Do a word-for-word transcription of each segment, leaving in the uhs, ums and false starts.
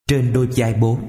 Trên đôi vai bố.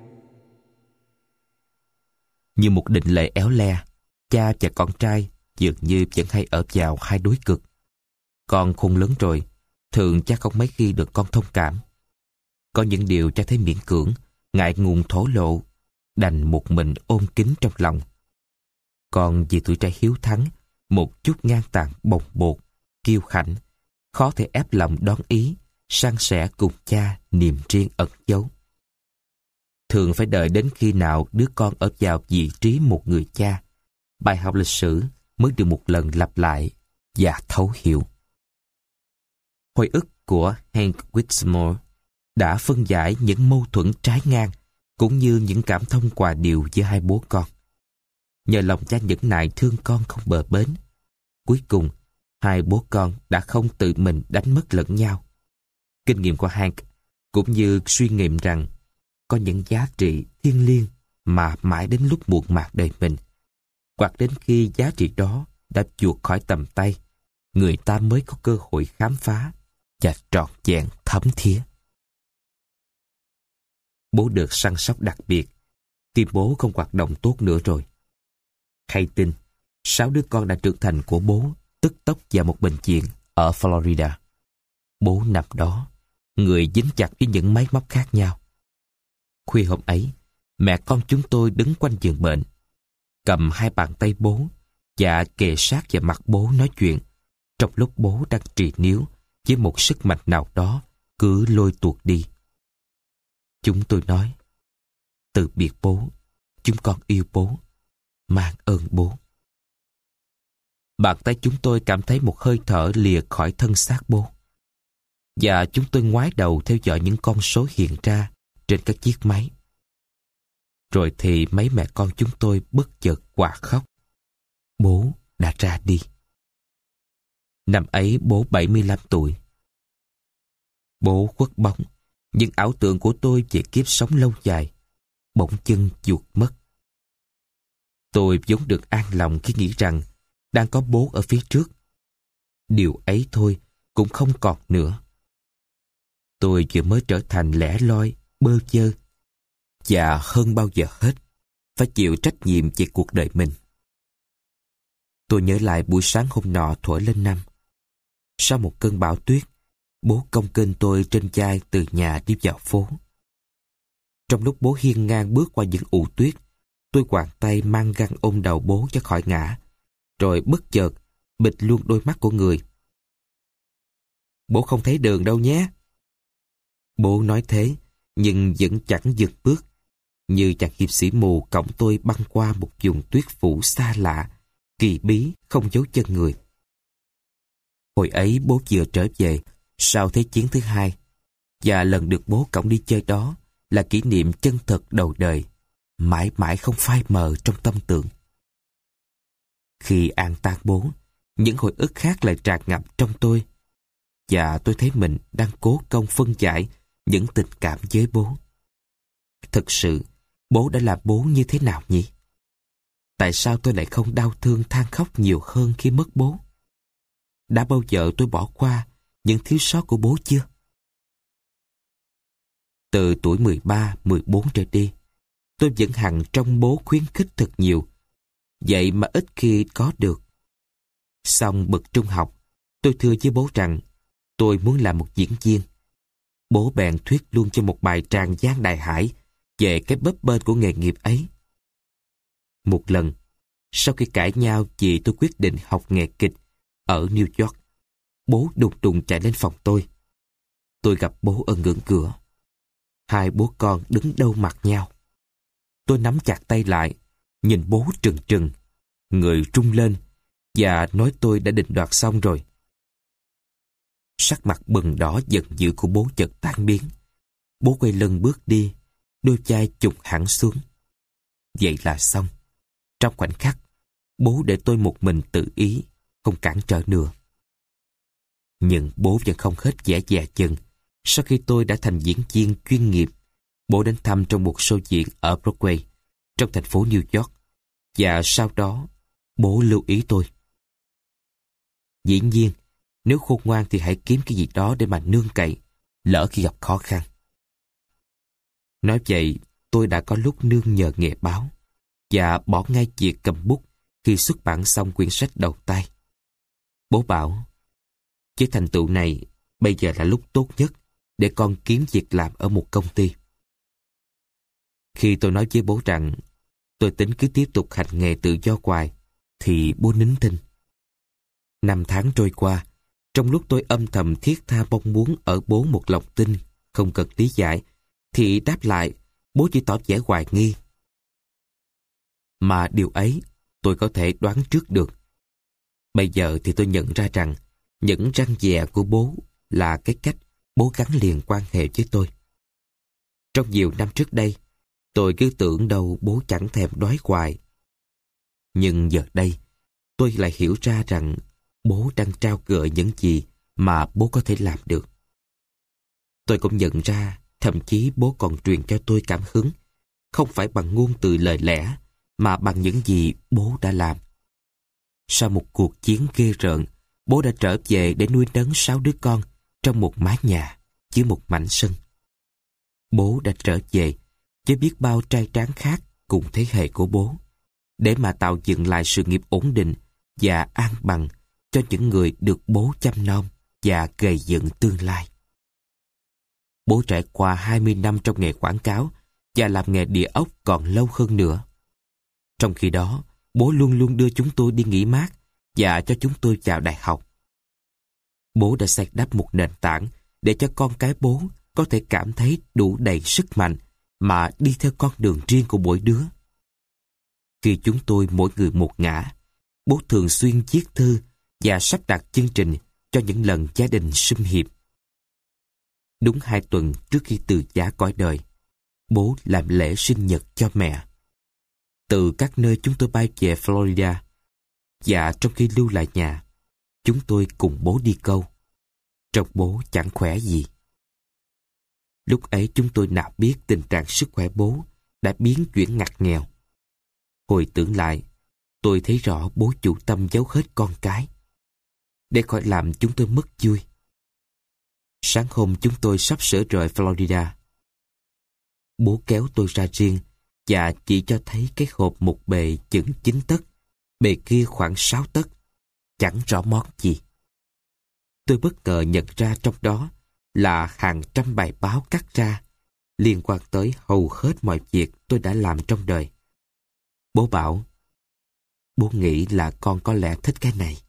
Như một định lệ éo le, cha và con trai dường như vẫn hay ở vào hai đối cực. Con khôn lớn rồi, thường cha không mấy khi được con thông cảm. Có những điều cha thấy miễn cưỡng, ngại ngùng thổ lộ, đành một mình ôm kín trong lòng. Còn vì tuổi trai hiếu thắng, một chút ngang tàn bồng bột, kiêu khảnh, khó thể ép lòng đón ý, san sẻ cùng cha niềm riêng ẩn giấu. Thường phải đợi đến khi nào đứa con ở vào vị trí một người cha, bài học lịch sử mới được một lần lặp lại và thấu hiểu. Hồi ức của Hank Whitmore đã phân giải những mâu thuẫn trái ngang cũng như những cảm thông quà điều giữa hai bố con. Nhờ lòng cha nhẫn nại thương con không bờ bến, cuối cùng hai bố con đã không tự mình đánh mất lẫn nhau. Kinh nghiệm của Hank cũng như suy nghiệm rằng có những giá trị thiêng liêng mà mãi đến lúc muộn màng đời mình, hoặc đến khi giá trị đó đã chuột khỏi tầm tay, người ta mới có cơ hội khám phá và trọn vẹn thấm thía. Bố được săn sóc đặc biệt, tim bố không hoạt động tốt nữa rồi. Hay tin, sáu đứa con đã trưởng thành của bố tức tốc vào một bệnh viện ở Florida. Bố nằm đó, người dính chặt với những máy móc khác nhau. Khuya hôm ấy, mẹ con chúng tôi đứng quanh giường bệnh, cầm hai bàn tay bố và kề sát vào mặt bố nói chuyện, trong lúc bố đang trì níu với một sức mạnh nào đó cứ lôi tuột đi. Chúng tôi nói, từ biệt bố, chúng con yêu bố, mang ơn bố. Bàn tay chúng tôi cảm thấy một hơi thở lìa khỏi thân xác bố. Và chúng tôi ngoái đầu theo dõi những con số hiện ra trên các chiếc máy. Rồi thì mấy mẹ con chúng tôi bất chợt quạ khóc. Bố đã ra đi. Năm ấy bố bảy mươi lăm tuổi. Bố khuất bóng, những ảo tưởng của tôi về kiếp sống lâu dài bỗng chưng vụt mất. Tôi vốn được an lòng khi nghĩ rằng đang có bố ở phía trước. Điều ấy thôi cũng không còn nữa. Tôi vừa mới trở thành lẻ loi, bơ vơ, và hơn bao giờ hết, phải chịu trách nhiệm về cuộc đời mình. Tôi nhớ lại buổi sáng hôm nọ thuở lên năm. Sau một cơn bão tuyết, bố cong kênh tôi trên vai từ nhà đi vào phố. Trong lúc bố hiên ngang bước qua những ụ tuyết, tôi quàng tay mang găng ôm đầu bố cho khỏi ngã, rồi bất chợt bịt luôn đôi mắt của người. Bố không thấy đường đâu nhé. Bố nói thế, nhưng vẫn chẳng dừng bước, như chàng hiệp sĩ mù cõng tôi băng qua một vùng tuyết phủ xa lạ, kỳ bí, không dấu chân người. Hồi ấy bố vừa trở về sau Thế chiến thứ hai, và lần được bố cõng đi chơi đó là kỷ niệm chân thật đầu đời, mãi mãi không phai mờ trong tâm tưởng. Khi an táng bố, những hồi ức khác lại tràn ngập trong tôi, và tôi thấy mình đang cố công phân giải những tình cảm với bố. Thực sự, bố đã là bố như thế nào nhỉ? Tại sao tôi lại không đau thương than khóc nhiều hơn khi mất bố? Đã bao giờ tôi bỏ qua những thiếu sót của bố chưa? Từ tuổi mười ba, mười bốn trở đi, tôi vẫn hằng trong bố khuyến khích thật nhiều, vậy mà ít khi có được. Xong bậc trung học, tôi thưa với bố rằng tôi muốn làm một diễn viên. Bố bèn thuyết luôn cho một bài tràng giang đại hải về cái bấp bênh của nghề nghiệp ấy. Một lần, sau khi cãi nhau vì tôi quyết định học nghề kịch ở New York, bố đùng đùng chạy lên phòng tôi. Tôi gặp bố ở ngưỡng cửa. Hai bố con đứng đâu mặt nhau. Tôi nắm chặt tay lại, nhìn bố trừng trừng, người rung lên, và nói tôi đã định đoạt xong rồi. Sắc mặt bừng đỏ giận dữ của bố chợt tan biến. Bố quay lưng bước đi, đôi vai chụp hẳn xuống. Vậy là xong. Trong khoảnh khắc, bố để tôi một mình tự ý, không cản trở nữa. Nhưng bố vẫn không hết vẻ dè chừng. Sau khi tôi đã thành diễn viên chuyên nghiệp, bố đến thăm trong một show diễn ở Broadway, trong thành phố New York, và sau đó, bố lưu ý tôi. Dĩ nhiên, nếu khôn ngoan thì hãy kiếm cái gì đó để mà nương cậy, lỡ khi gặp khó khăn. Nói vậy, tôi đã có lúc nương nhờ nghề báo và bỏ ngay việc cầm bút khi xuất bản xong quyển sách đầu tay. Bố bảo, với thành tựu này, bây giờ là lúc tốt nhất để con kiếm việc làm ở một công ty. Khi tôi nói với bố rằng tôi tính cứ tiếp tục hành nghề tự do hoài, thì bố nín thinh. Năm tháng trôi qua, trong lúc tôi âm thầm thiết tha mong muốn ở bố một lòng tin, không cần lý giải, thì đáp lại, bố chỉ tỏ vẻ hoài nghi. Mà điều ấy, tôi có thể đoán trước được. Bây giờ thì tôi nhận ra rằng, những răn dè của bố là cái cách bố gắn liền quan hệ với tôi. Trong nhiều năm trước đây, tôi cứ tưởng đâu bố chẳng thèm đói hoài. Nhưng giờ đây, tôi lại hiểu ra rằng bố đang trao gửi những gì mà bố có thể làm được. Tôi cũng nhận ra, thậm chí bố còn truyền cho tôi cảm hứng, không phải bằng ngôn từ lời lẽ, mà bằng những gì bố đã làm. Sau một cuộc chiến ghê rợn, bố đã trở về để nuôi nấng sáu đứa con trong một mái nhà với một mảnh sân. Bố đã trở về với biết bao trai tráng khác cùng thế hệ của bố, để mà tạo dựng lại sự nghiệp ổn định và an bằng cho những người được bố chăm nom và gầy dựng tương lai. Bố trải qua hai mươi năm trong nghề quảng cáo và làm nghề địa ốc còn lâu hơn nữa. Trong khi đó, bố luôn luôn đưa chúng tôi đi nghỉ mát và cho chúng tôi vào đại học. Bố đã xây đắp một nền tảng để cho con cái bố có thể cảm thấy đủ đầy sức mạnh mà đi theo con đường riêng của mỗi đứa. Khi chúng tôi mỗi người một ngã, bố thường xuyên viết thư và sắp đặt chương trình cho những lần gia đình sum hiệp. Đúng hai tuần trước khi từ giã cõi đời, bố làm lễ sinh nhật cho mẹ. Từ các nơi chúng tôi bay về Florida, và trong khi lưu lại nhà, chúng tôi cùng bố đi câu. Trông bố chẳng khỏe gì. Lúc ấy chúng tôi nào biết tình trạng sức khỏe bố đã biến chuyển ngặt nghèo. Hồi tưởng lại, tôi thấy rõ bố chủ tâm giấu hết con cái, để khỏi làm chúng tôi mất vui. Sáng hôm chúng tôi sắp sửa rời Florida, bố kéo tôi ra riêng và chỉ cho thấy cái hộp một bề chừng chín tấc, bề kia khoảng sáu tấc, chẳng rõ món gì. Tôi bất ngờ nhận ra trong đó là hàng trăm bài báo cắt ra, liên quan tới hầu hết mọi việc tôi đã làm trong đời. Bố bảo, bố nghĩ là con có lẽ thích cái này.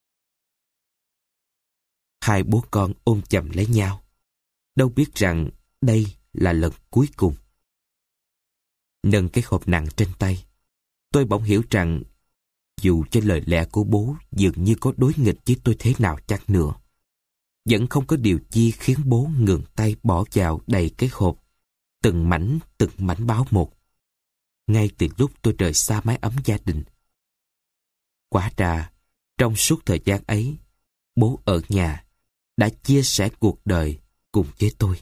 Hai bố con ôm chầm lấy nhau, đâu biết rằng đây là lần cuối cùng. Nâng cái hộp nặng trên tay, tôi bỗng hiểu rằng dù cho lời lẽ của bố dường như có đối nghịch với tôi thế nào chăng nữa, vẫn không có điều chi khiến bố ngừng tay bỏ vào đầy cái hộp, từng mảnh từng mảnh báo một, ngay từ lúc tôi rời xa mái ấm gia đình. Quả ra, trong suốt thời gian ấy, bố ở nhà đã chia sẻ cuộc đời cùng với tôi.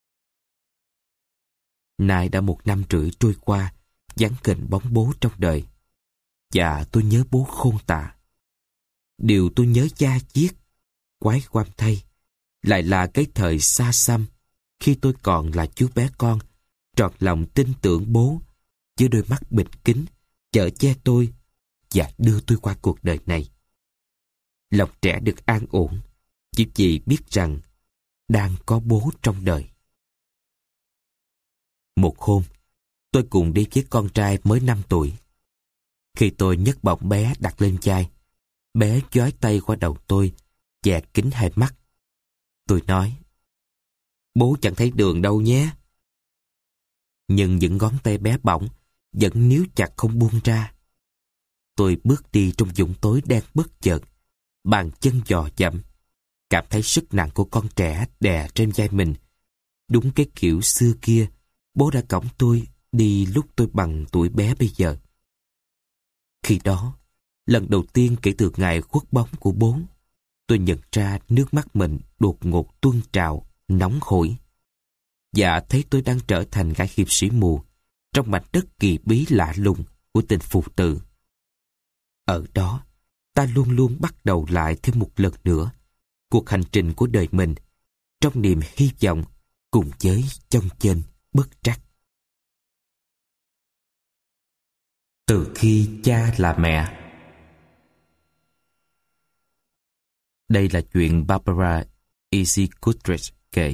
Nay đã một năm rưỡi trôi qua, vắng hình bóng bố trong đời, và tôi nhớ bố khôn tả. Điều tôi nhớ da diết, quái quăm thay, lại là cái thời xa xăm, khi tôi còn là chú bé con, trọn lòng tin tưởng bố, với đôi mắt bịt kính, chở che tôi và đưa tôi qua cuộc đời này. Lòng trẻ được an ổn, chỉ vì biết rằng đang có bố trong đời. Một hôm, tôi cùng đi với con trai mới năm tuổi. Khi tôi nhấc bổng bé đặt lên vai, bé dói tay qua đầu tôi, che kín hai mắt. Tôi nói, bố chẳng thấy đường đâu nhé. Nhưng những ngón tay bé bỏng vẫn níu chặt không buông ra. Tôi bước đi trong vũng tối đen bất chợt, bàn chân dò dẫm, cảm thấy sức nặng của con trẻ đè trên vai mình. Đúng cái kiểu xưa kia, bố đã cõng tôi đi lúc tôi bằng tuổi bé bây giờ. Khi đó, lần đầu tiên kể từ ngày khuất bóng của bố, tôi nhận ra nước mắt mình đột ngột tuôn trào, nóng hổi. Và thấy tôi đang trở thành gã hiệp sĩ mù trong mảnh đất kỳ bí lạ lùng của tình phụ tử. Ở đó, ta luôn luôn bắt đầu lại thêm một lần nữa cuộc hành trình của đời mình, trong niềm hy vọng cùng với chông chênh bất trắc. Từ khi cha là mẹ. Đây là chuyện Barbara Easy Goodrich kể.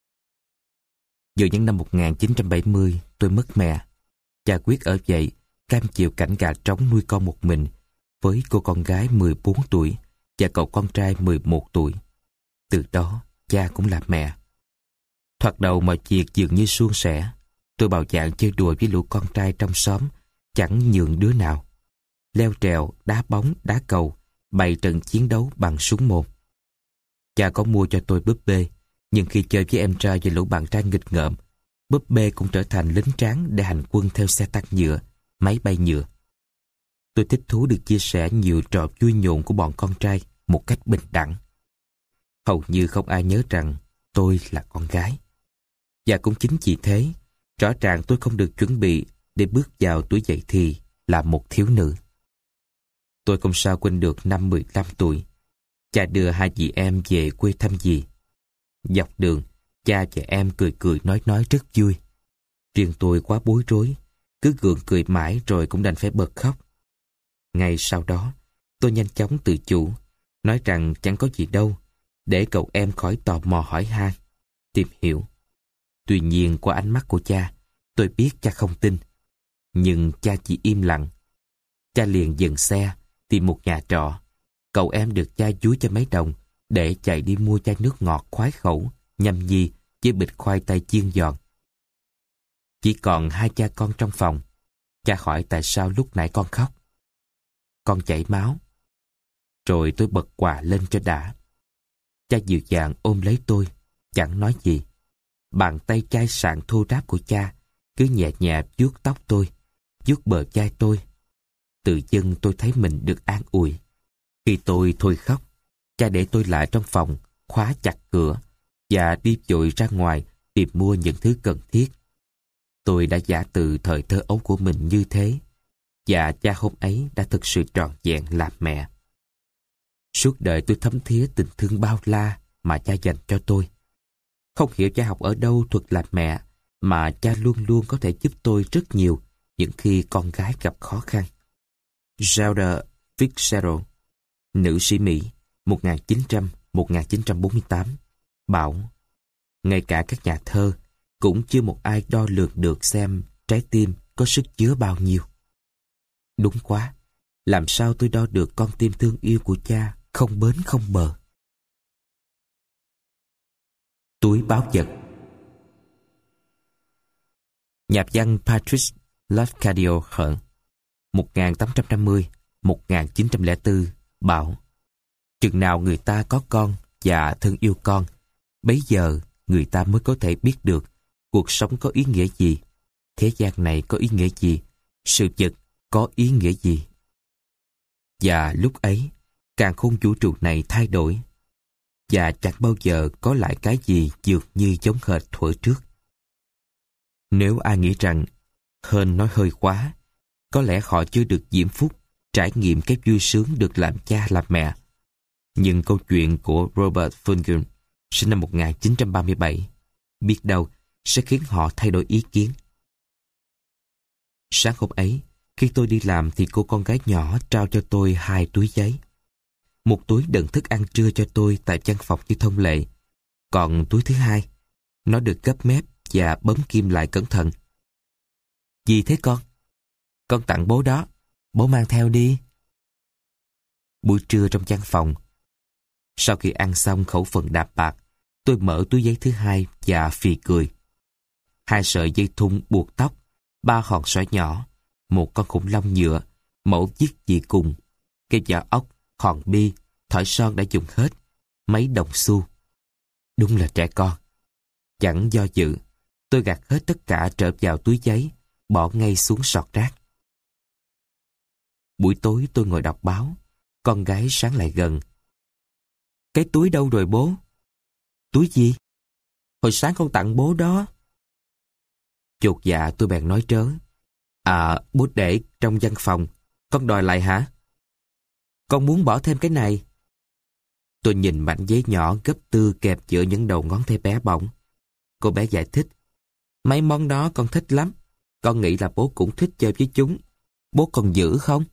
Giữa những năm một nghìn chín trăm bảy mươi, tôi mất mẹ. Cha quyết ở vậy, cam chịu cảnh gà trống nuôi con một mình, với cô con gái mười bốn tuổi và cậu con trai mười một tuổi. Từ đó, cha cũng là mẹ. Thoạt đầu mọi việc dường như suôn sẻ. Tôi bạo dạn chơi đùa với lũ con trai trong xóm, chẳng nhường đứa nào. Leo trèo, đá bóng, đá cầu, bày trận chiến đấu bằng súng môn. Cha có mua cho tôi búp bê, nhưng khi chơi với em trai và lũ bạn trai nghịch ngợm, búp bê cũng trở thành lính tráng để hành quân theo xe tăng nhựa, máy bay nhựa. Tôi thích thú được chia sẻ nhiều trò vui nhộn của bọn con trai một cách bình đẳng. Hầu như không ai nhớ rằng tôi là con gái. Và cũng chính vì thế, rõ ràng tôi không được chuẩn bị để bước vào tuổi dậy thì là một thiếu nữ. Tôi không sao quên được năm mười lăm tuổi. Cha đưa hai chị em về quê thăm dì. Dọc đường, cha và em cười cười nói nói rất vui. Riêng tôi quá bối rối, cứ gượng cười mãi rồi cũng đành phải bật khóc. Ngay sau đó, tôi nhanh chóng tự chủ, nói rằng chẳng có gì đâu, để cậu em khỏi tò mò hỏi han, tìm hiểu. Tuy nhiên qua ánh mắt của cha, tôi biết cha không tin. Nhưng cha chỉ im lặng. Cha liền dừng xe, tìm một nhà trọ. Cậu em được cha dúi cho mấy đồng để chạy đi mua chai nước ngọt khoái khẩu, nhâm nhi với bịch khoai tây chiên giòn. Chỉ còn hai cha con trong phòng. Cha hỏi tại sao lúc nãy con khóc. Con chảy máu. Rồi tôi bật quà lên cho đã. Cha dịu dàng ôm lấy tôi, chẳng nói gì. Bàn tay chai sạn thô ráp của cha cứ nhẹ nhẹ vuốt tóc tôi, vuốt bờ vai tôi. Tự dưng tôi thấy mình được an ủi. Khi tôi thôi khóc, cha để tôi lại trong phòng, khóa chặt cửa và đi vội ra ngoài tìm mua những thứ cần thiết. Tôi đã giả từ thời thơ ấu của mình như thế, và cha hôm ấy đã thực sự trọn vẹn làm mẹ. Suốt đời tôi thấm thía tình thương bao la mà cha dành cho tôi. Không hiểu cha học ở đâu thuật làm mẹ, mà cha luôn luôn có thể giúp tôi rất nhiều những khi con gái gặp khó khăn. Zelda Fitzgerald, nữ sĩ Mỹ, một nghìn chín trăm đến một nghìn chín trăm bốn mươi tám, bảo: ngay cả các nhà thơ cũng chưa một ai đo lường được xem trái tim có sức chứa bao nhiêu. Đúng quá, làm sao tôi đo được con tim thương yêu của cha không bến không bờ. Túi báo vật. Nhà văn Patrice Lafcadio Hearn một nghìn tám trăm năm mươi đến một nghìn chín trăm lẻ bốn bảo: chừng nào người ta có con và thương yêu con, bấy giờ người ta mới có thể biết được cuộc sống có ý nghĩa gì, thế gian này có ý nghĩa gì, sự vật có ý nghĩa gì. Và lúc ấy, càn khôn vũ trụ này thay đổi, và chẳng bao giờ có lại cái gì dường như giống hệt thuở trước. Nếu ai nghĩ rằng Hearn nói hơi quá, có lẽ họ chưa được diễm phúc trải nghiệm cái vui sướng được làm cha làm mẹ. Nhưng câu chuyện của Robert Fulghum, sinh năm một nghìn chín trăm ba mươi bảy, biết đâu sẽ khiến họ thay đổi ý kiến. Sáng hôm ấy, khi tôi đi làm thì cô con gái nhỏ trao cho tôi hai túi giấy. Một túi đựng thức ăn trưa cho tôi tại văn phòng như thông lệ. Còn túi thứ hai, nó được gấp mép và bấm kim lại cẩn thận. Gì thế con? Con tặng bố đó, bố mang theo đi. Buổi trưa trong văn phòng, sau khi ăn xong khẩu phần đạm bạc, tôi mở túi giấy thứ hai và phì cười. Hai sợi dây thun buộc tóc, ba hòn xoài nhỏ, một con khủng long nhựa, mẫu chiếc chì cùng, cây vỏ ốc, hòn bi, thỏi son đã dùng hết, mấy đồng xu. Đúng là trẻ con. Chẳng do dự, tôi gạt hết tất cả trở vào túi giấy, bỏ ngay xuống sọt rác. Buổi tối tôi ngồi đọc báo, con gái sáng lại gần. Cái túi đâu rồi bố? Túi gì? Hồi sáng con tặng bố đó. Chột dạ tôi bèn nói trớ. À, bố để trong văn phòng, con đòi lại hả? Con muốn bỏ thêm cái này. Tôi nhìn mảnh giấy nhỏ gấp tư kẹp giữa những đầu ngón tay bé bỏng. Cô bé giải thích. Mấy món đó con thích lắm. Con nghĩ là bố cũng thích chơi với chúng. Bố còn giữ không?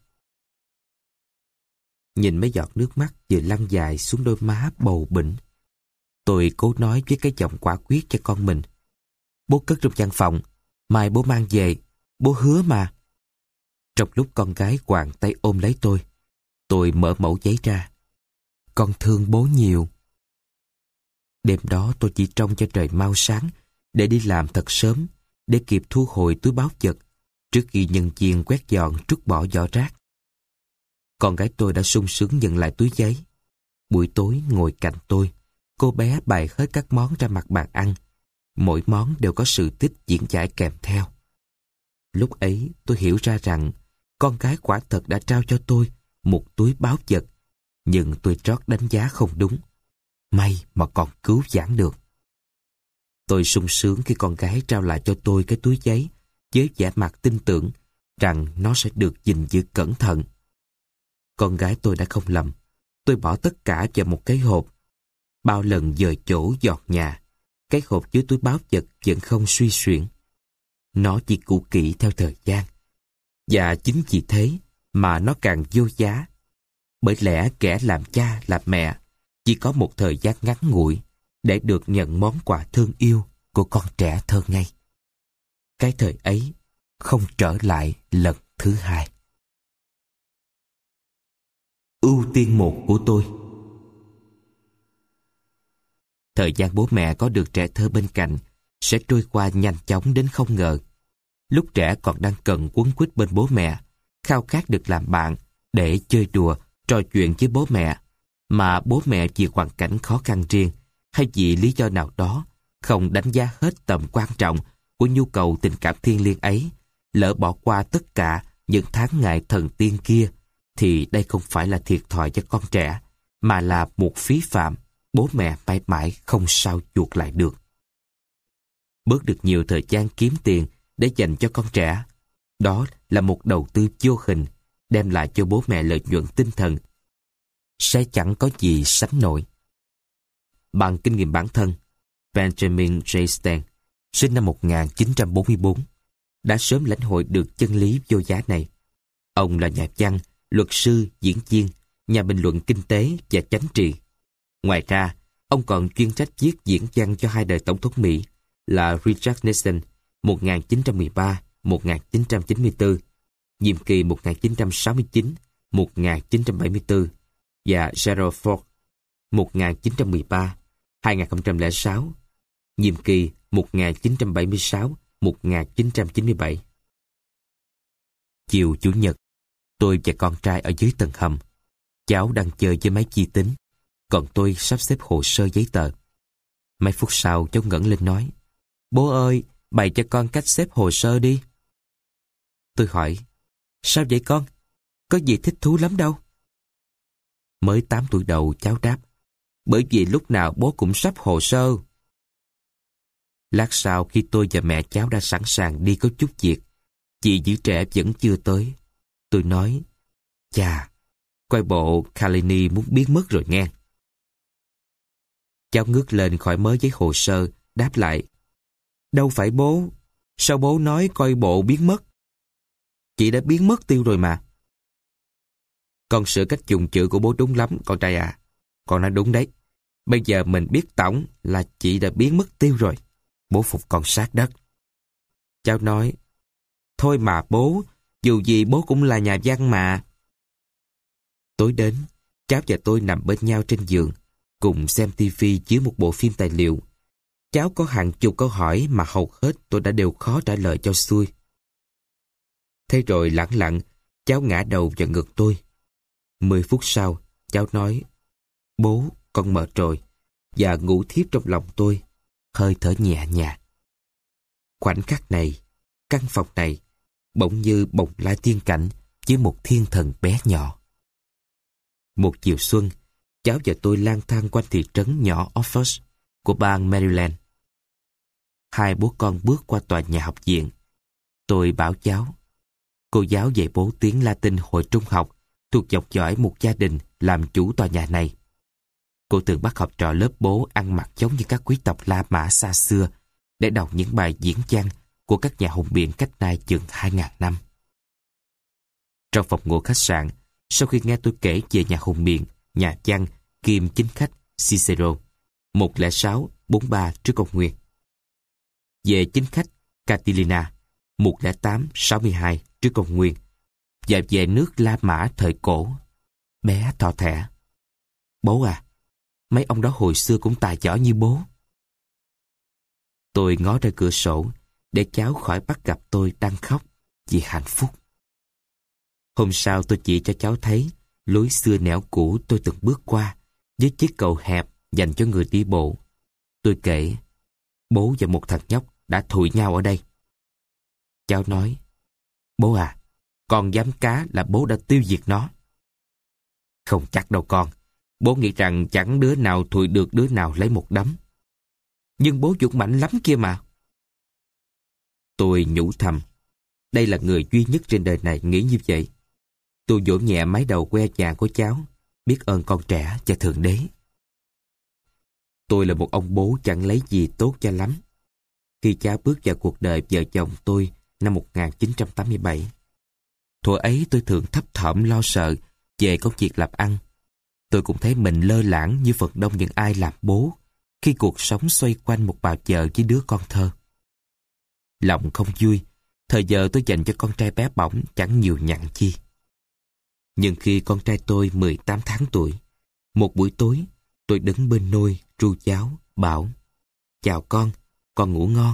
Nhìn mấy giọt nước mắt vừa lăn dài xuống đôi má bầu bĩnh, tôi cố nói với cái giọng quả quyết cho con mình. Bố cất trong văn phòng, mai bố mang về, bố hứa mà. Trong lúc con gái quàng tay ôm lấy tôi, tôi mở mẩu giấy ra. Con thương bố nhiều. Đêm đó tôi chỉ trông cho trời mau sáng để đi làm thật sớm, để kịp thu hồi túi báu vật trước khi nhân viên quét dọn trút bỏ giỏ rác. Con gái tôi đã sung sướng nhận lại túi giấy. Buổi tối ngồi cạnh tôi, cô bé bày hết các món ra mặt bàn ăn. Mỗi món đều có sự tích diễn giải kèm theo. Lúc ấy tôi hiểu ra rằng con gái quả thật đã trao cho tôi một túi báu vật, nhưng tôi trót đánh giá không đúng. May mà còn cứu vãn được. Tôi sung sướng khi con gái trao lại cho tôi cái túi giấy với vẻ mặt tin tưởng rằng nó sẽ được gìn giữ cẩn thận. Con gái tôi đã không lầm. Tôi bỏ tất cả vào một cái hộp. Bao lần dời chỗ dọn nhà, cái hộp chứa túi báu vật vẫn không suy xuyển. Nó chỉ cũ kỹ theo thời gian. Và chính vì thế mà nó càng vô giá. Bởi lẽ kẻ làm cha làm mẹ chỉ có một thời gian ngắn ngủi để được nhận món quà thương yêu của con trẻ thơ ngây. Cái thời ấy không trở lại lần thứ hai. Ưu tiên một của tôi. Thời gian bố mẹ có được trẻ thơ bên cạnh sẽ trôi qua nhanh chóng đến không ngờ. Lúc trẻ còn đang cần quấn quýt bên bố mẹ, khao khát được làm bạn để chơi đùa, trò chuyện với bố mẹ, mà bố mẹ vì hoàn cảnh khó khăn riêng hay vì lý do nào đó không đánh giá hết tầm quan trọng của nhu cầu tình cảm thiêng liêng ấy, lỡ bỏ qua tất cả những tháng ngày thần tiên kia, thì đây không phải là thiệt thòi cho con trẻ, mà là một phí phạm bố mẹ mãi mãi không sao chuộc lại được. Bớt được nhiều thời gian kiếm tiền để dành cho con trẻ, đó là một đầu tư vô hình, đem lại cho bố mẹ lợi nhuận tinh thần sẽ chẳng có gì sánh nổi. Bằng kinh nghiệm bản thân, Benjamin J. Stan, sinh năm một nghìn chín trăm bốn mươi tư, đã sớm lãnh hội được chân lý vô giá này. Ông là nhà văn, luật sư, diễn viên, nhà bình luận kinh tế và chánh trị. Ngoài ra, ông còn chuyên trách viết diễn văn cho hai đời Tổng thống Mỹ là Richard Nixon một nghìn chín trăm mười ba đến một nghìn chín trăm chín mươi tư, nhiệm kỳ một nghìn chín trăm sáu mươi chín đến một nghìn chín trăm bảy mươi tư, và Gerald Ford một nghìn chín trăm mười ba đến hai nghìn không trăm lẻ sáu, nhiệm kỳ một nghìn chín trăm bảy mươi sáu đến một nghìn chín trăm chín mươi bảy. Chiều Chủ nhật, tôi và con trai ở dưới tầng hầm. Cháu đang chơi với máy vi tính, còn tôi sắp xếp hồ sơ giấy tờ. Mấy phút sau cháu ngẩng lên nói: "Bố ơi, bày cho con cách xếp hồ sơ đi." Tôi hỏi: "Sao vậy con? Có gì thích thú lắm đâu." Mới tám tuổi đầu, cháu đáp: "Bởi vì lúc nào bố cũng sắp hồ sơ." Lát sau, khi tôi và mẹ cháu đã sẵn sàng đi có chút việc, chị giữ trẻ vẫn chưa tới. Tôi nói: "Chà, coi bộ Kalini muốn biến mất rồi nghe." Cháu ngước lên khỏi mớ giấy hồ sơ, đáp lại: "Đâu phải bố, sao bố nói coi bộ biến mất? Chị đã biến mất tiêu rồi mà." "Con sửa cách dùng chữ của bố đúng lắm, con trai à. Con nói đúng đấy. Bây giờ mình biết tổng là chị đã biến mất tiêu rồi. Bố phục con sát đất." Cháu nói: "Thôi mà bố, dù gì bố cũng là nhà văn mà." Tối đến, cháu và tôi nằm bên nhau trên giường, cùng xem tivi chiếu một bộ phim tài liệu. Cháu có hàng chục câu hỏi mà hầu hết tôi đã đều khó trả lời cho xuôi. Thế rồi lẳng lặng, cháu ngã đầu vào ngực tôi. Mười phút sau, cháu nói: "Bố, con mệt rồi," và ngủ thiếp trong lòng tôi, hơi thở nhẹ nhàng. Khoảnh khắc này, căn phòng này, bỗng như bồng lai tiên cảnh với một thiên thần bé nhỏ. Một chiều xuân, cháu và tôi lang thang quanh thị trấn nhỏ Oxford của bang Maryland. Hai bố con bước qua tòa nhà học viện. Tôi bảo cháu: "Cô giáo dạy bố tiếng Latin hồi trung học thuộc dòng dõi một gia đình làm chủ tòa nhà này. Cô thường bắt học trò lớp bố ăn mặc giống như các quý tộc La Mã xa xưa để đọc những bài diễn văn của các nhà hùng biện cách nay chừng hai ngàn năm. Trong phòng ngủ khách sạn, sau khi nghe tôi kể về nhà hùng biện, nhà văn, kiêm chính khách Cicero, một không sáu bốn ba trước công nguyên. Về chính khách Catilina, một không tám sáu hai trước công nguyên. Và về nước La Mã thời cổ, bé thỏ thẻ. Bố à, mấy ông đó hồi xưa cũng tài giỏi như bố. Tôi ngó ra cửa sổ để cháu khỏi bắt gặp tôi đang khóc vì hạnh phúc. Hôm sau tôi chỉ cho cháu thấy lối xưa nẻo cũ tôi từng bước qua với chiếc cầu hẹp dành cho người đi bộ. Tôi kể, bố và một thằng nhóc đã thụi nhau ở đây. Cháu nói, bố à, con dám cá là bố đã tiêu diệt nó. Không chắc đâu con, bố nghĩ rằng chẳng đứa nào thụi được đứa nào lấy một đấm. Nhưng bố dũng mãnh lắm kia mà. Tôi nhủ thầm, đây là người duy nhất trên đời này nghĩ như vậy. Tôi vỗ nhẹ mái đầu que vàng của cháu, biết ơn con trẻ và Thượng Đế. Tôi là một ông bố chẳng lấy gì tốt cho lắm. Khi cháu bước vào cuộc đời vợ chồng tôi năm một nghìn chín trăm tám mươi bảy, thuở ấy tôi thường thấp thỏm lo sợ về công việc làm ăn. Tôi cũng thấy mình lơ lãng như phần đông những ai làm bố khi cuộc sống xoay quanh một bà vợ với đứa con thơ. Lòng không vui, thời giờ tôi dành cho con trai bé bỏng chẳng nhiều nhặn chi. Nhưng khi con trai tôi mười tám tháng tuổi, một buổi tối, tôi đứng bên nôi ru cháu, bảo, chào con, con ngủ ngon.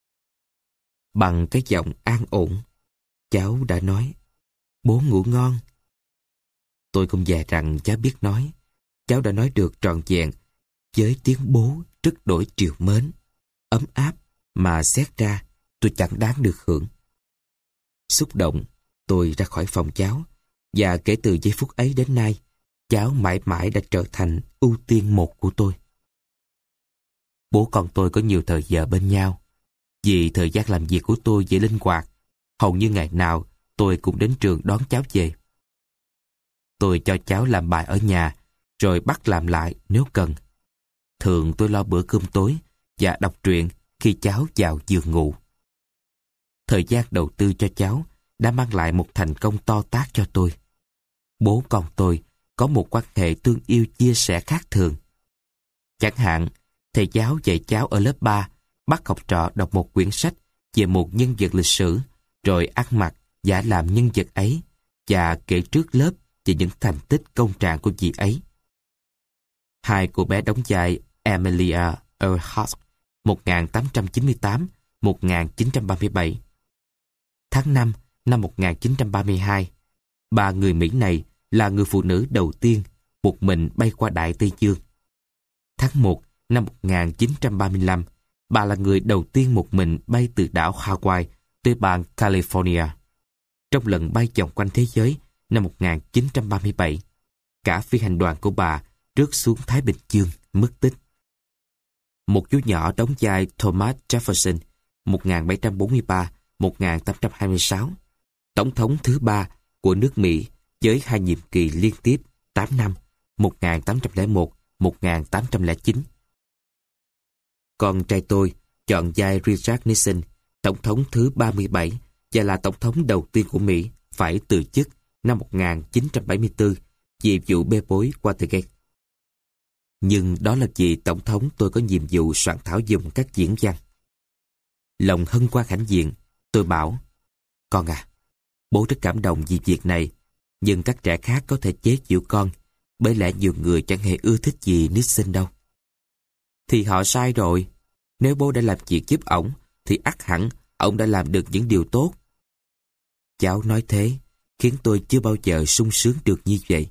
Bằng cái giọng an ổn, cháu đã nói, bố ngủ ngon. Tôi không dè rằng cháu biết nói, cháu đã nói được trọn vẹn, với tiếng bố rất đổi triều mến, ấm áp mà xét ra tôi chẳng đáng được hưởng. Xúc động, tôi ra khỏi phòng cháu, và kể từ giây phút ấy đến nay, cháu mãi mãi đã trở thành ưu tiên một của tôi. Bố con tôi có nhiều thời giờ bên nhau. Vì thời gian làm việc của tôi dễ linh hoạt, hầu như ngày nào tôi cũng đến trường đón cháu về. Tôi cho cháu làm bài ở nhà, rồi bắt làm lại nếu cần. Thường tôi lo bữa cơm tối và đọc truyện khi cháu vào giường ngủ. Thời gian đầu tư cho cháu đã mang lại một thành công to tát cho tôi. Bố con tôi có một quan hệ thương yêu chia sẻ khác thường. Chẳng hạn, thầy giáo dạy cháu ở lớp ba bắt học trò đọc một quyển sách về một nhân vật lịch sử, rồi ăn mặc giả làm nhân vật ấy và kể trước lớp về những thành tích công trạng của vị ấy. Hai cô bé đóng vai Amelia Earhart một nghìn tám trăm chín mươi tám đến một nghìn chín trăm ba mươi bảy. Tháng năm năm một nghìn chín trăm ba mươi hai, bà người Mỹ này là người phụ nữ đầu tiên một mình bay qua Đại Tây Dương. Tháng một năm một nghìn chín trăm ba mươi lăm, bà là người đầu tiên một mình bay từ đảo Hawaii tới bang California. Trong lần bay vòng quanh thế giới năm một nghìn chín trăm ba mươi bảy, cả phi hành đoàn của bà rớt xuống Thái Bình Dương, mất tích. Một chú nhỏ đóng vai Thomas Jefferson một nghìn bảy trăm bốn mươi ba đến một nghìn tám trăm hai mươi sáu, tổng thống thứ ba của nước Mỹ với hai nhiệm kỳ liên tiếp tám năm, một nghìn tám trăm lẻ một đến một nghìn tám trăm lẻ chín. Con trai tôi chọn vai Richard Nixon, tổng thống thứ ba mươi bảy và là tổng thống đầu tiên của Mỹ phải từ chức năm một nghìn chín trăm bảy mươi tư vì vụ bê bối Watergate. Nhưng đó là vì tổng thống tôi có nhiệm vụ soạn thảo dùm các diễn văn. Lòng hân hoan hãnh diện, tôi bảo, con à, bố rất cảm động vì việc này, nhưng các trẻ khác có thể chế giễu con, bởi lẽ nhiều người chẳng hề ưa thích gì Nixon đâu. Thì họ sai rồi, nếu bố đã làm việc giúp ổng, thì ắt hẳn ổng đã làm được những điều tốt. Cháu nói thế, khiến tôi chưa bao giờ sung sướng được như vậy.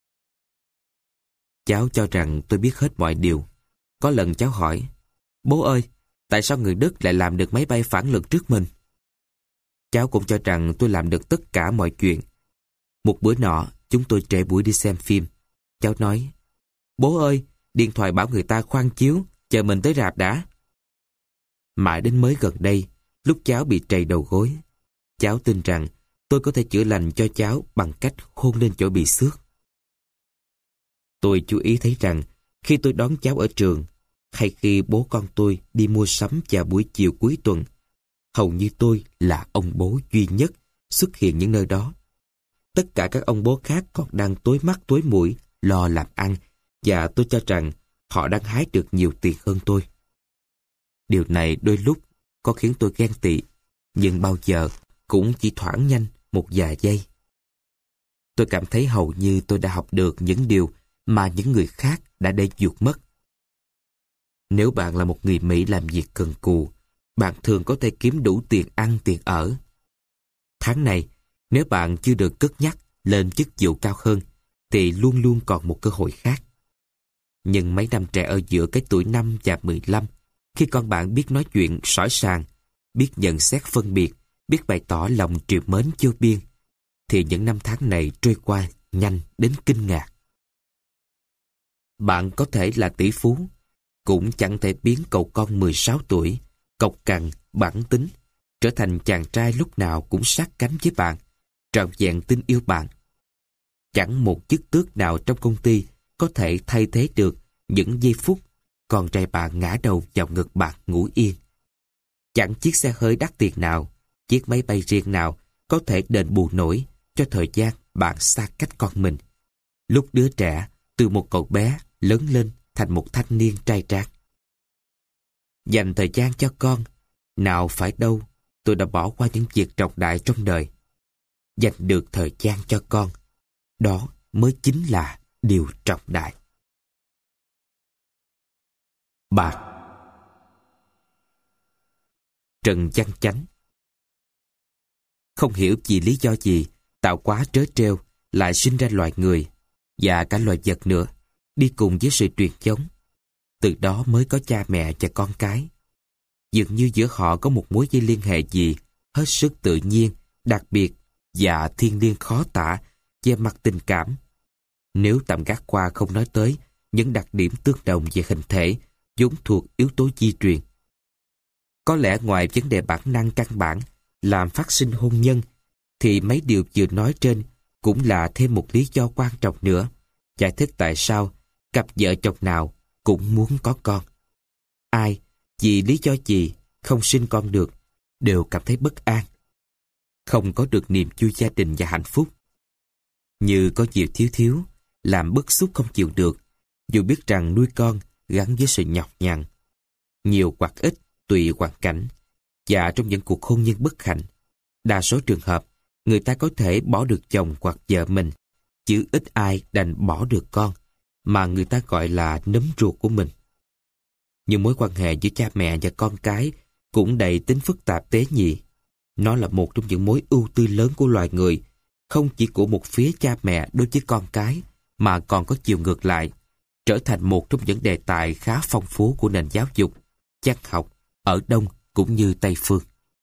Cháu cho rằng tôi biết hết mọi điều. Có lần cháu hỏi, bố ơi, tại sao người Đức lại làm được máy bay phản lực trước mình? Cháu cũng cho rằng tôi làm được tất cả mọi chuyện. Một bữa nọ, chúng tôi trễ buổi đi xem phim. Cháu nói, bố ơi, điện thoại bảo người ta khoan chiếu, chờ mình tới rạp đã. Mãi đến mới gần đây, lúc cháu bị trầy đầu gối, cháu tin rằng tôi có thể chữa lành cho cháu bằng cách hôn lên chỗ bị xước. Tôi chú ý thấy rằng khi tôi đón cháu ở trường, hay khi bố con tôi đi mua sắm vào buổi chiều cuối tuần, hầu như tôi là ông bố duy nhất xuất hiện những nơi đó. tất cả các ông bố khác còn đang tối mắt tối mũi lo làm ăn, và tôi cho rằng họ đang hái được nhiều tiền hơn tôi. Điều này đôi lúc có khiến tôi ghen tị, nhưng bao giờ cũng chỉ thoảng nhanh một vài giây. Tôi cảm thấy hầu như tôi đã học được những điều mà những người khác đã để vụt mất. Nếu bạn là một người Mỹ làm việc cần cù, bạn thường có thể kiếm đủ tiền ăn tiền ở. Tháng này, nếu bạn chưa được cất nhắc lên chức vụ cao hơn, thì luôn luôn còn một cơ hội khác. Nhưng mấy năm trẻ ở giữa cái tuổi năm và mười lăm, khi con bạn biết nói chuyện sõi sàng, biết nhận xét phân biệt, biết bày tỏ lòng trìu mến vô biên, thì những năm tháng này trôi qua nhanh đến kinh ngạc. Bạn có thể là tỷ phú, cũng chẳng thể biến cậu con mười sáu tuổi, cộc cằn, bản tính, trở thành chàng trai lúc nào cũng sát cánh với bạn, trọn vẹn tin yêu bạn. Chẳng một chức tước nào trong công ty có thể thay thế được những giây phút con trai bạn ngã đầu vào ngực bạn ngủ yên. Chẳng chiếc xe hơi đắt tiền nào, chiếc máy bay riêng nào có thể đền bù nổi cho thời gian bạn xa cách con mình. Lúc đứa trẻ từ một cậu bé lớn lên thành một thanh niên trai tráng. Dành thời gian cho con, nào phải đâu tôi đã bỏ qua những việc trọng đại trong đời. Dành được thời gian cho con, đó mới chính là điều trọng đại. Bạc. Trần Văn Chánh. Không hiểu vì lý do gì tạo hóa trớ trêu lại sinh ra loài người và cả loài vật nữa đi cùng với sự truyền giống. Từ đó mới có cha mẹ và con cái. Dường như giữa họ có một mối dây liên hệ gì hết sức tự nhiên, đặc biệt và thiêng liêng khó tả về mặt tình cảm. Nếu tạm gác qua không nói tới những đặc điểm tương đồng về hình thể vốn thuộc yếu tố di truyền. Có lẽ ngoài vấn đề bản năng căn bản làm phát sinh hôn nhân, thì mấy điều vừa nói trên cũng là thêm một lý do quan trọng nữa, giải thích tại sao cặp vợ chồng nào cũng muốn có con. Ai, vì lý do gì không sinh con được, đều cảm thấy bất an, không có được niềm vui gia đình và hạnh phúc. Như có nhiều thiếu thiếu, làm bức xúc không chịu được, dù biết rằng nuôi con gắn với sự nhọc nhằn. Nhiều hoặc ít, tùy hoàn cảnh. Và trong những cuộc hôn nhân bất hạnh, đa số trường hợp, người ta có thể bỏ được chồng hoặc vợ mình, chứ ít ai đành bỏ được con, mà người ta gọi là nấm ruột của mình. Nhưng mối quan hệ giữa cha mẹ và con cái cũng đầy tính phức tạp tế nhị. Nó là một trong những mối ưu tư lớn của loài người, không chỉ của một phía cha mẹ đối với con cái, mà còn có chiều ngược lại, trở thành một trong những đề tài khá phong phú của nền giáo dục, văn học, ở Đông cũng như Tây Phương.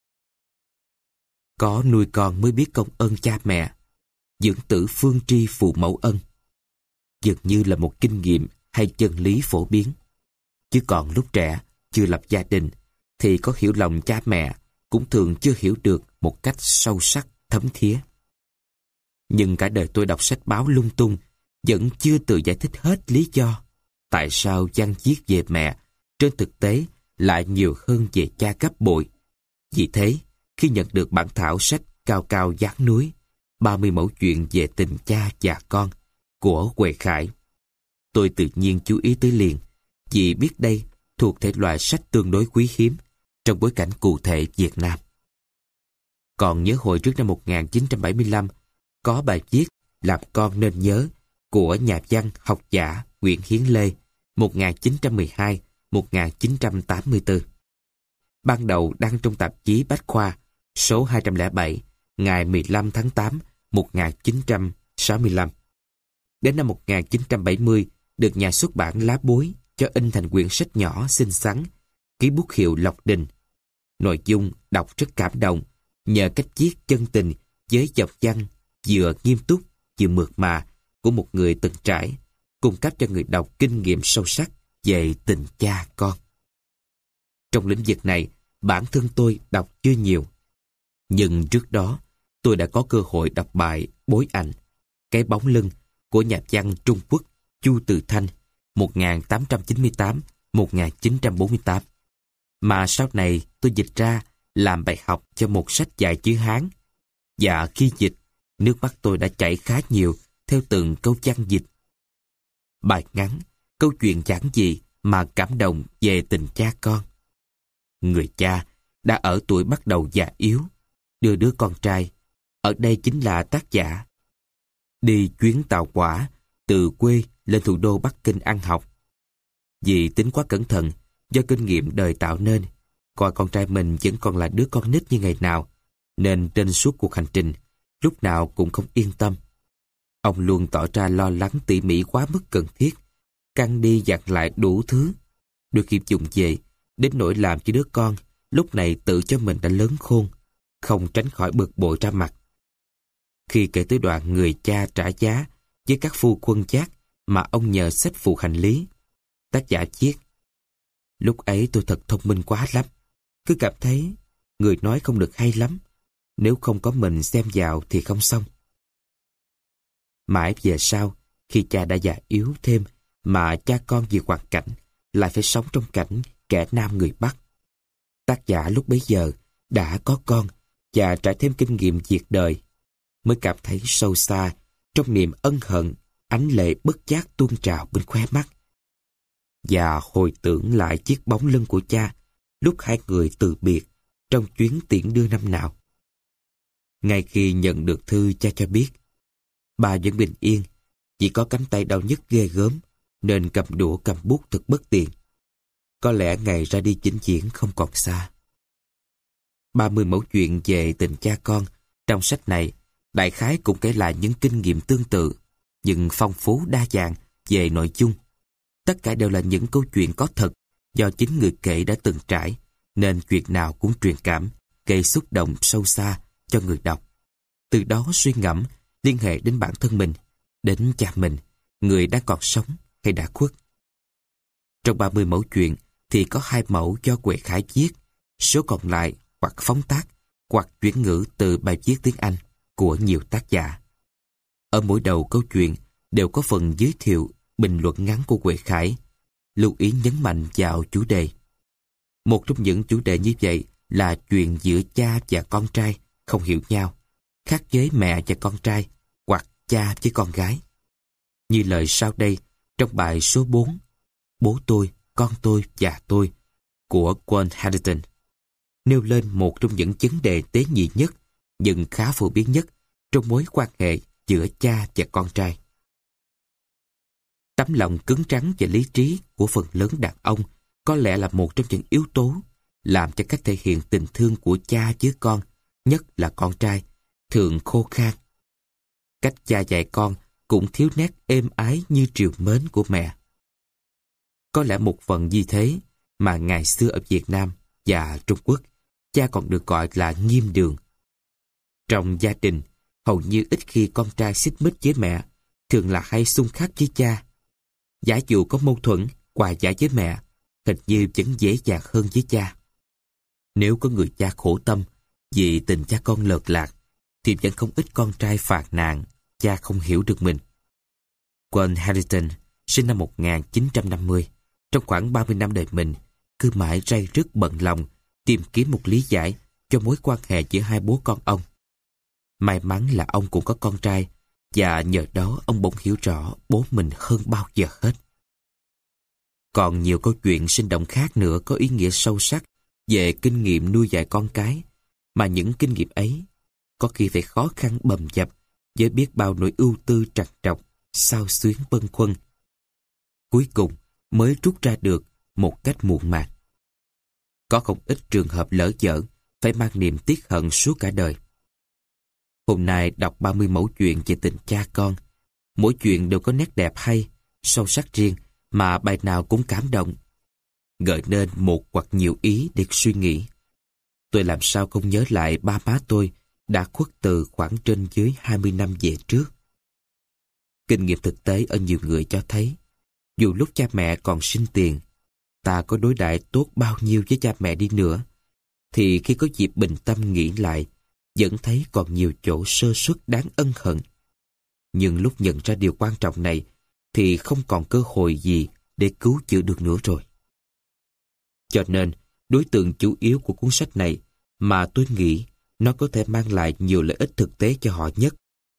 Có nuôi con mới biết công ơn cha mẹ, dưỡng tử phương tri phụ mẫu ân. Dường như là một kinh nghiệm hay chân lý phổ biến. Chứ còn lúc trẻ, chưa lập gia đình, thì có hiểu lòng cha mẹ cũng thường chưa hiểu được một cách sâu sắc, thấm thía. Nhưng cả đời tôi đọc sách báo lung tung, vẫn chưa tự giải thích hết lý do tại sao văn viết về mẹ trên thực tế lại nhiều hơn về cha gấp bội. Vì thế, khi nhận được bản thảo sách Cao Cao Dáng Núi, ba mươi mẫu chuyện về tình cha và con của Huệ Khải, tôi tự nhiên chú ý tới liền, vì biết đây thuộc thể loại sách tương đối quý hiếm trong bối cảnh cụ thể Việt Nam. Còn nhớ hồi trước năm một nghìn chín trăm bảy mươi lăm, có bài viết Làm Con Nên Nhớ của nhà văn học giả Nguyễn Hiến Lê một nghìn chín trăm mười hai đến một nghìn chín trăm tám mươi tư. Ban đầu đăng trong tạp chí Bách Khoa số hai trăm lẻ bảy ngày mười lăm tháng tám một nghìn chín trăm sáu mươi lăm. Đến năm một nghìn chín trăm bảy mươi, được nhà xuất bản Lá Bối cho in thành quyển sách nhỏ xinh xắn, ký bút hiệu Lộc Đình. Nội dung đọc rất cảm động, nhờ cách viết chân tình với dòng văn vừa nghiêm túc vừa mượt mà của một người từng trải, cung cấp cho người đọc kinh nghiệm sâu sắc về tình cha con. Trong lĩnh vực này, bản thân tôi đọc chưa nhiều. Nhưng trước đó, tôi đã có cơ hội đọc bài Bối Ảnh, Cái Bóng Lưng của nhà văn Trung Quốc Chu Từ Thanh một nghìn tám trăm chín mươi tám đến một nghìn chín trăm bốn mươi tám, mà sau này tôi dịch ra làm bài học cho một sách dạy chữ Hán. Và khi dịch, Nước mắt tôi đã chảy khá nhiều theo từng câu văn dịch. Bài ngắn, câu chuyện giản dị mà cảm động về tình cha con. Người cha đã ở tuổi bắt đầu già yếu, đưa đứa con trai, ở đây chính là tác giả, đi chuyến tàu hỏa từ quê lên thủ đô Bắc Kinh ăn học. Vì tính quá cẩn thận, do kinh nghiệm đời tạo nên, coi con trai mình vẫn còn là đứa con nít như ngày nào, nên trên suốt cuộc hành trình, lúc nào cũng không yên tâm. Ông luôn tỏ ra lo lắng tỉ mỉ quá mức cần thiết, căng đi dặn lại đủ thứ, đôi khi dùng về, đến nỗi làm cho đứa con lúc này tự cho mình đã lớn khôn, không tránh khỏi bực bội ra mặt. Khi kể tới đoạn người cha trả giá với các phu quân giác mà ông nhờ xách phụ hành lý, tác giả viết: lúc ấy tôi thật thông minh quá lắm, cứ cảm thấy người nói không được hay lắm, nếu không có mình xem vào thì không xong. Mãi về sau, khi cha đã già yếu thêm, mà cha con vì hoàn cảnh lại phải sống trong cảnh kẻ nam người Bắc, tác giả lúc bấy giờ đã có con và trải thêm kinh nghiệm việc đời, mới cảm thấy sâu xa trong niềm ân hận, ánh lệ bất giác tuôn trào bên khóe mắt. Và hồi tưởng lại chiếc bóng lưng của cha lúc hai người từ biệt trong chuyến tiễn đưa năm nào. Ngay khi nhận được thư, cha cho biết bà vẫn bình yên, chỉ có cánh tay đau nhức ghê gớm nên cầm đũa cầm bút thật bất tiện. Có lẽ ngày ra đi vĩnh viễn không còn xa. ba mươi mẫu chuyện về tình cha con trong sách này đại khái cũng kể lại những kinh nghiệm tương tự, nhưng phong phú đa dạng về nội dung. Tất cả đều là những câu chuyện có thật do chính người kể đã từng trải, nên chuyện nào cũng truyền cảm, gây xúc động sâu xa cho người đọc. Từ đó suy ngẫm, liên hệ đến bản thân mình, đến cha mình, người đang còn sống hay đã khuất. Trong ba mươi mẫu chuyện thì có hai mẫu do Huệ Khải viết, số còn lại hoặc phóng tác hoặc chuyển ngữ từ bài viết tiếng Anh của nhiều tác giả. Ở mỗi đầu câu chuyện đều có phần giới thiệu, bình luận ngắn của Huệ Khải, lưu ý nhấn mạnh vào chủ đề. Một trong những chủ đề như vậy là chuyện giữa cha và con trai không hiểu nhau, khác với mẹ và con trai hoặc cha với con gái. Như lời sau đây trong bài số bốn, Bố tôi, con tôi và tôi của Walt Haddington, nêu lên một trong những vấn đề tế nhị nhất nhưng khá phổ biến nhất trong mối quan hệ giữa cha và con trai. Tấm lòng cứng rắn và lý trí của phần lớn đàn ông có lẽ là một trong những yếu tố làm cho cách thể hiện tình thương của cha với con, nhất là con trai, thường khô khan. Cách cha dạy con cũng thiếu nét êm ái như trìu mến của mẹ. Có lẽ một phần vì thế mà ngày xưa ở Việt Nam và Trung Quốc, cha còn được gọi là nghiêm đường. Trong gia đình, hầu như ít khi con trai xích mích với mẹ, thường là hay xung khắc với cha. Giả dụ có mâu thuẫn, hòa giải với mẹ, hình như vẫn dễ dàng hơn với cha. Nếu có người cha khổ tâm vì tình cha con lệch lạc, thì vẫn không ít con trai phàn nàn cha không hiểu được mình. Walt Haddington sinh năm một nghìn chín trăm năm mươi, trong khoảng ba mươi năm đời mình, cứ mãi ray rứt bận lòng tìm kiếm một lý giải cho mối quan hệ giữa hai bố con ông. May mắn là ông cũng có con trai, và nhờ đó ông bỗng hiểu rõ bố mình hơn bao giờ hết. Còn nhiều câu chuyện sinh động khác nữa có ý nghĩa sâu sắc về kinh nghiệm nuôi dạy con cái, mà những kinh nghiệm ấy có khi phải khó khăn bầm dập với biết bao nỗi ưu tư trằn trọc, xao xuyến bâng khuâng. Cuối cùng mới rút ra được một cách muộn màng. Có không ít trường hợp lỡ dở phải mang niềm tiếc hận suốt cả đời. Hôm nay đọc ba mươi mẫu chuyện về tình cha con. Mỗi chuyện đều có nét đẹp hay, sâu sắc riêng mà bài nào cũng cảm động, gợi nên một hoặc nhiều ý để suy nghĩ. Tôi làm sao không nhớ lại ba má tôi đã khuất từ khoảng trên dưới hai mươi năm về trước. Kinh nghiệm thực tế ở nhiều người cho thấy, dù lúc cha mẹ còn sinh tiền, ta có đối đãi tốt bao nhiêu với cha mẹ đi nữa, thì khi có dịp bình tâm nghĩ lại, vẫn thấy còn nhiều chỗ sơ suất đáng ân hận. Nhưng lúc nhận ra điều quan trọng này, thì không còn cơ hội gì để cứu chữa được nữa rồi. Cho nên, đối tượng chủ yếu của cuốn sách này mà tôi nghĩ nó có thể mang lại nhiều lợi ích thực tế cho họ nhất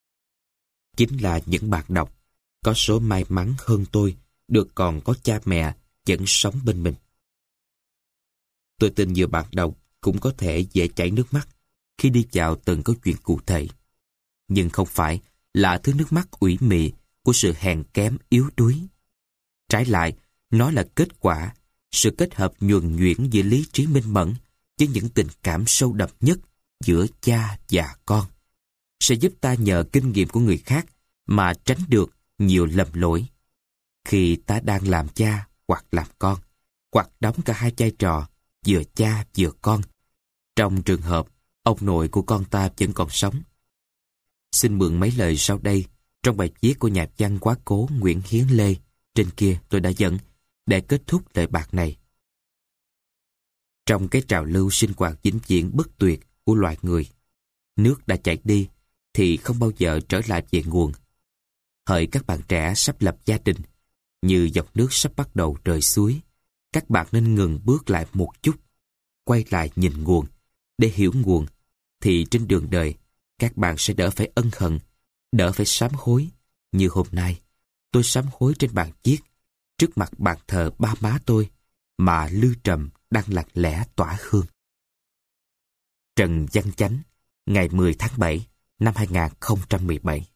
chính là những bạn đọc có số may mắn hơn tôi được còn có cha mẹ vẫn sống bên mình. Tôi tin nhiều bạn đọc cũng có thể dễ chảy nước mắt khi đi vào từng câu chuyện cụ thể. Nhưng không phải là thứ nước mắt ủy mị của sự hèn kém yếu đuối. Trái lại, nó là kết quả, sự kết hợp nhuần nhuyễn giữa lý trí minh mẫn với những tình cảm sâu đậm nhất giữa cha và con, sẽ giúp ta nhờ kinh nghiệm của người khác mà tránh được nhiều lầm lỗi. Khi ta đang làm cha hoặc làm con, hoặc đóng cả hai vai trò, vừa cha vừa con, trong trường hợp ông nội của con ta vẫn còn sống. Xin mượn mấy lời sau đây trong bài viết của nhà văn quá cố Nguyễn Hiến Lê, trên kia tôi đã dẫn, để kết thúc lời bạc này. Trong cái trào lưu sinh hoạt vĩnh viễn bất tuyệt của loài người, nước đã chảy đi thì không bao giờ trở lại về nguồn. Hỡi các bạn trẻ sắp lập gia đình, như dòng nước sắp bắt đầu rời suối, các bạn nên ngừng bước lại một chút, quay lại nhìn nguồn. Để hiểu nguồn, thì trên đường đời, các bạn sẽ đỡ phải ân hận, đỡ phải sám hối. Như hôm nay, tôi sám hối trên bàn viết, trước mặt bàn thờ ba má tôi, mà Lư Trầm đang lặng lẽ tỏa hương. Trần Văn Chánh, ngày mười tháng bảy năm hai nghìn không trăm mười bảy.